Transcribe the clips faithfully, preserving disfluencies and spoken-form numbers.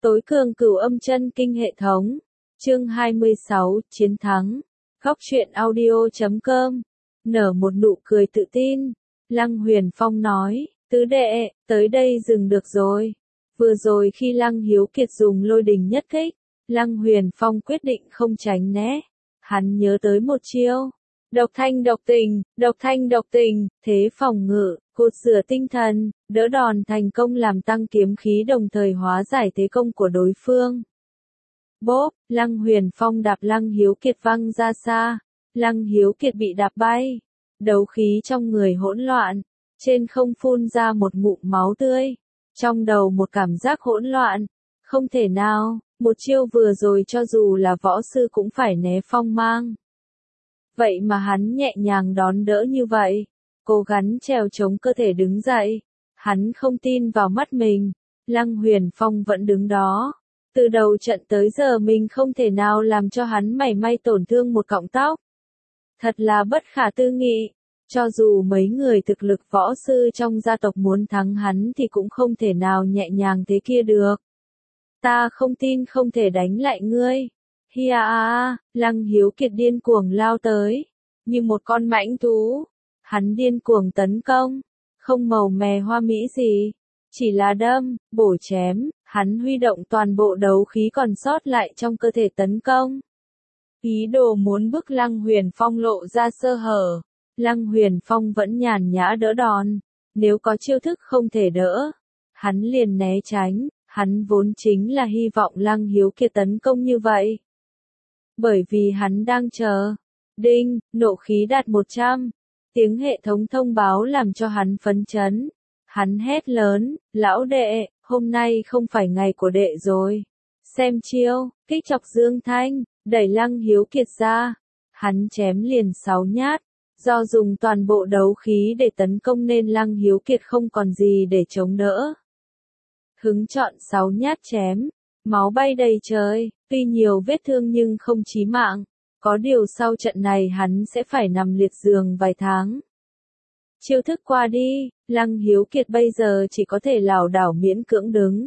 Tối cường cửu âm chân kinh hệ thống. Chương hai mươi sáu, Chiến thắng. Góc truyện audio chấm com. Nở một nụ cười tự tin. Lăng Huyền Phong nói, tứ đệ, tới đây dừng được rồi. Vừa rồi khi Lăng Hiếu Kiệt dùng lôi đình nhất kích, Lăng Huyền Phong quyết định không tránh né. Hắn nhớ tới một chiêu. Độc thanh độc tình, độc thanh độc tình, thế phòng ngự, cột rửa tinh thần, đỡ đòn thành công làm tăng kiếm khí đồng thời hóa giải thế công của đối phương. Bốp, Lăng Huyền Phong đạp Lăng Hiếu Kiệt văng ra xa. Lăng Hiếu Kiệt bị đạp bay. Đấu khí trong người hỗn loạn. Trên không phun ra một ngụm máu tươi. Trong đầu một cảm giác hỗn loạn. Không thể nào, một chiêu vừa rồi cho dù là võ sư cũng phải né phong mang. Vậy mà hắn nhẹ nhàng đón đỡ như vậy. Cố gắng trèo chống cơ thể đứng dậy. Hắn không tin vào mắt mình. Lăng Huyền Phong vẫn đứng đó. Từ đầu trận tới giờ mình không thể nào làm cho hắn mảy may tổn thương một cọng tóc. Thật là bất khả tư nghị. Cho dù mấy người thực lực võ sư trong gia tộc muốn thắng hắn thì cũng không thể nào nhẹ nhàng thế kia được. Ta không tin không thể đánh lại ngươi. Hi a a, Lăng Hiếu Kiệt điên cuồng lao tới. Như một con mãnh thú. Hắn điên cuồng tấn công. Không màu mè hoa mỹ gì. Chỉ là đâm, bổ chém. Hắn huy động toàn bộ đấu khí còn sót lại trong cơ thể tấn công. Ý đồ muốn bức Lăng Huyền Phong lộ ra sơ hở. Lăng Huyền Phong vẫn nhàn nhã đỡ đòn. Nếu có chiêu thức không thể đỡ, hắn liền né tránh. Hắn vốn chính là hy vọng Lăng Hiếu Kiệt tấn công như vậy. Bởi vì hắn đang chờ. Đinh, nộ khí đạt một trăm. Tiếng hệ thống thông báo làm cho hắn phấn chấn. Hắn hét lớn, lão đệ, hôm nay không phải ngày của đệ rồi. Xem chiêu, kích chọc Dương Thanh, đẩy Lăng Hiếu Kiệt ra. Hắn chém liền sáu nhát. Do dùng toàn bộ đấu khí để tấn công nên Lăng Hiếu Kiệt không còn gì để chống đỡ. Hứng chọn sáu nhát chém. Máu bay đầy trời, tuy nhiều vết thương nhưng không chí mạng. Có điều sau trận này hắn sẽ phải nằm liệt giường vài tháng. Chiêu thức qua đi, Lăng Hiếu Kiệt bây giờ chỉ có thể lảo đảo miễn cưỡng đứng.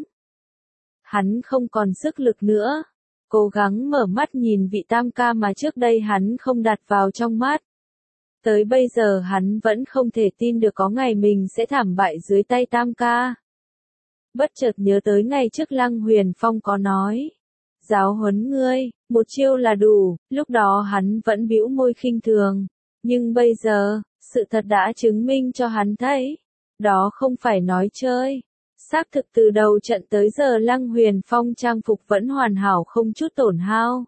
Hắn không còn sức lực nữa. Cố gắng mở mắt nhìn vị tam ca mà trước đây hắn không đặt vào trong mắt. Tới bây giờ hắn vẫn không thể tin được có ngày mình sẽ thảm bại dưới tay tam ca. Bất chợt nhớ tới ngày trước Lăng Huyền Phong có nói. Giáo huấn ngươi, một chiêu là đủ, lúc đó hắn vẫn bĩu môi khinh thường. Nhưng bây giờ, sự thật đã chứng minh cho hắn thấy. Đó không phải nói chơi. Xác thực từ đầu trận tới giờ Lăng Huyền Phong trang phục vẫn hoàn hảo không chút tổn hao.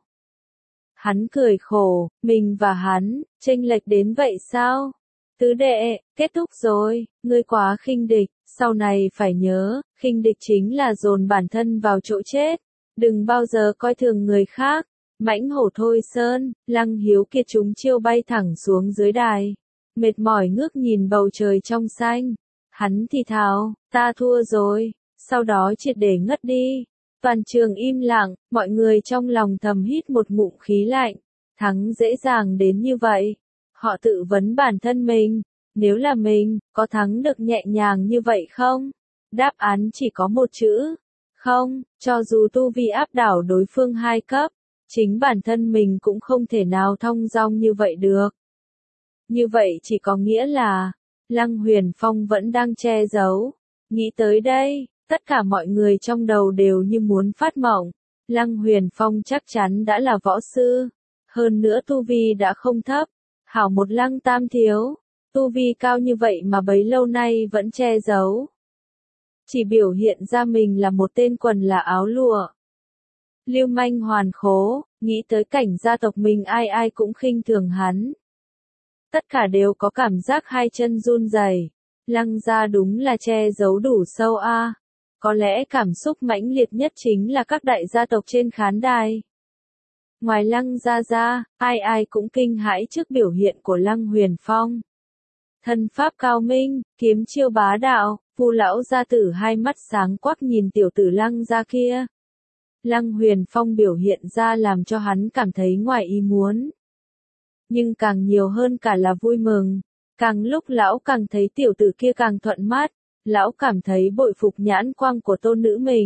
Hắn cười khổ, mình và hắn, chênh lệch đến vậy sao? Tứ đệ, kết thúc rồi, ngươi quá khinh địch, sau này phải nhớ, khinh địch chính là dồn bản thân vào chỗ chết. Đừng bao giờ coi thường người khác. Mãnh hổ thôi sơn, Lăng Hiếu Kiệt trúng chiêu bay thẳng xuống dưới đài. Mệt mỏi ngước nhìn bầu trời trong xanh. Hắn thì thào, ta thua rồi, sau đó triệt để ngất đi. Toàn trường im lặng, mọi người trong lòng thầm hít một ngụm khí lạnh. Thắng dễ dàng đến như vậy. Họ tự vấn bản thân mình, nếu là mình, có thắng được nhẹ nhàng như vậy không? Đáp án chỉ có một chữ. Không, cho dù tu vi áp đảo đối phương hai cấp, chính bản thân mình cũng không thể nào thong dong như vậy được. Như vậy chỉ có nghĩa là, Lăng Huyền Phong vẫn đang che giấu. Nghĩ tới đây, tất cả mọi người trong đầu đều như muốn phát mộng. Lăng Huyền Phong chắc chắn đã là võ sư. Hơn nữa tu vi đã không thấp. Hảo một Lăng Tam Thiếu. Tu vi cao như vậy mà bấy lâu nay vẫn che giấu. Chỉ biểu hiện ra mình là một tên quần là áo lụa. Lưu manh hoàn khố, nghĩ tới cảnh gia tộc mình ai ai cũng khinh thường hắn. Tất cả đều có cảm giác hai chân run rẩy. Lăng gia đúng là che giấu đủ sâu a. À. Có lẽ cảm xúc mãnh liệt nhất chính là các đại gia tộc trên khán đài. Ngoài Lăng gia ra, ai ai cũng kinh hãi trước biểu hiện của Lăng Huyền Phong. Thân pháp cao minh, kiếm chiêu bá đạo, Vu lão gia tử hai mắt sáng quắc nhìn tiểu tử Lăng gia kia. Lăng Huyền Phong biểu hiện ra làm cho hắn cảm thấy ngoài ý muốn. Nhưng càng nhiều hơn cả là vui mừng. Càng lúc lão càng thấy tiểu tử kia càng thuận mắt. Lão cảm thấy bội phục nhãn quang của tôn nữ mình.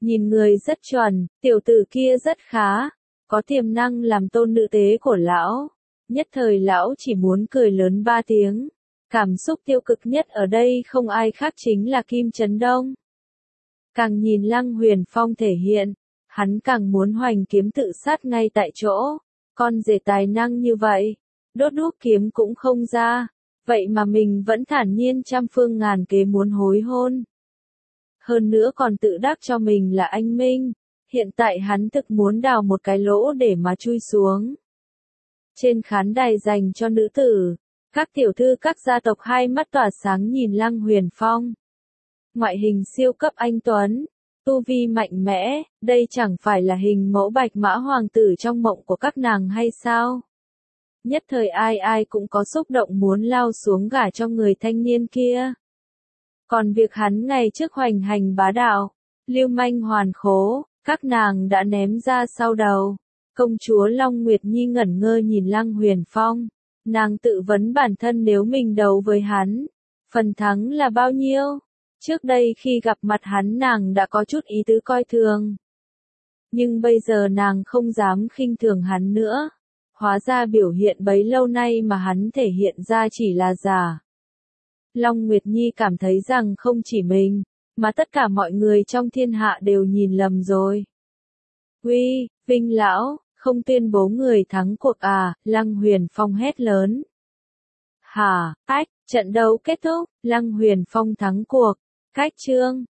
Nhìn người rất chuẩn, tiểu tử kia rất khá, có tiềm năng làm tôn nữ tế của lão. Nhất thời lão chỉ muốn cười lớn ba tiếng. Cảm xúc tiêu cực nhất ở đây không ai khác chính là Kim Chấn Đông. Càng nhìn Lăng Huyền Phong thể hiện, hắn càng muốn hoành kiếm tự sát ngay tại chỗ. Con rể tài năng như vậy, đốt đuốc kiếm cũng không ra, vậy mà mình vẫn thản nhiên trăm phương ngàn kế muốn hối hôn. Hơn nữa còn tự đắc cho mình là anh minh, hiện tại hắn thực muốn đào một cái lỗ để mà chui xuống. Trên khán đài dành cho nữ tử, các tiểu thư các gia tộc hai mắt tỏa sáng nhìn Lăng Huyền Phong. Ngoại hình siêu cấp anh tuấn, tu vi mạnh mẽ, đây chẳng phải là hình mẫu bạch mã hoàng tử trong mộng của các nàng hay sao? Nhất thời ai ai cũng có xúc động muốn lao xuống gả cho người thanh niên kia. Còn việc hắn ngày trước hoành hành bá đạo, lưu manh hoàn khố, các nàng đã ném ra sau đầu. Công chúa Long Nguyệt Nhi ngẩn ngơ nhìn Lăng Huyền Phong, nàng tự vấn bản thân nếu mình đấu với hắn, phần thắng là bao nhiêu? Trước đây khi gặp mặt hắn nàng đã có chút ý tứ coi thường. Nhưng bây giờ nàng không dám khinh thường hắn nữa. Hóa ra biểu hiện bấy lâu nay mà hắn thể hiện ra chỉ là giả. Long Nguyệt Nhi cảm thấy rằng không chỉ mình, mà tất cả mọi người trong thiên hạ đều nhìn lầm rồi. Uy, Vinh lão, không tuyên bố người thắng cuộc à? Lăng Huyền Phong hét lớn. Hả, ách, trận đấu kết thúc, Lăng Huyền Phong thắng cuộc. Cách chương